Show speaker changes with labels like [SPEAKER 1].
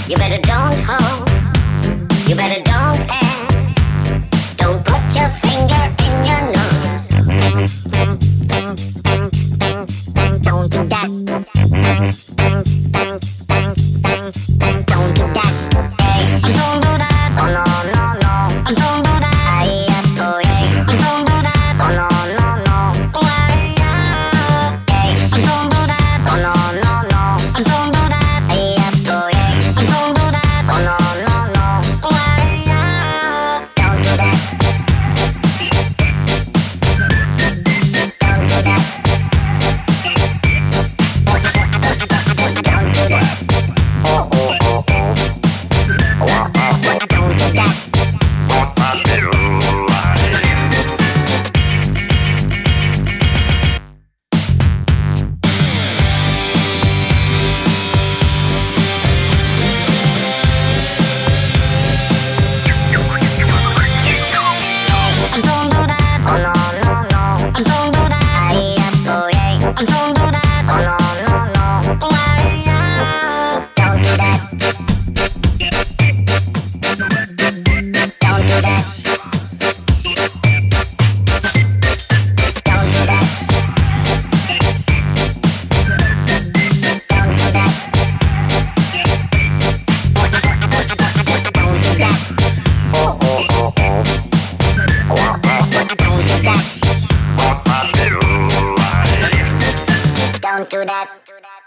[SPEAKER 1] You better don't hold. You better don't ask. Don't put your finger in your nose. Don't do that. Don't do that. Hey, don't do that. Oh no, no, no. Don't do that. Ay, oh, hey. Don't do that. Oh no, no, no. Ay, hey. Don't do that. Oh no, no, no. Don't do that. Ay, oh, hey. Don't do that. Oh no, no, no. Ay, don't do that. Don't do that. Don't do that. Oh, oh, oh, oh. Don't do that. Don't do that. Oh no, no, no. Don't do that. Ay, oh, hey. Don't do that. Oh no, no, no. Ay, don't do that. Don't do that. Don't do that. Don't do that. Don't do that. Oh, oh, oh, oh. Don't do that. Don't do that.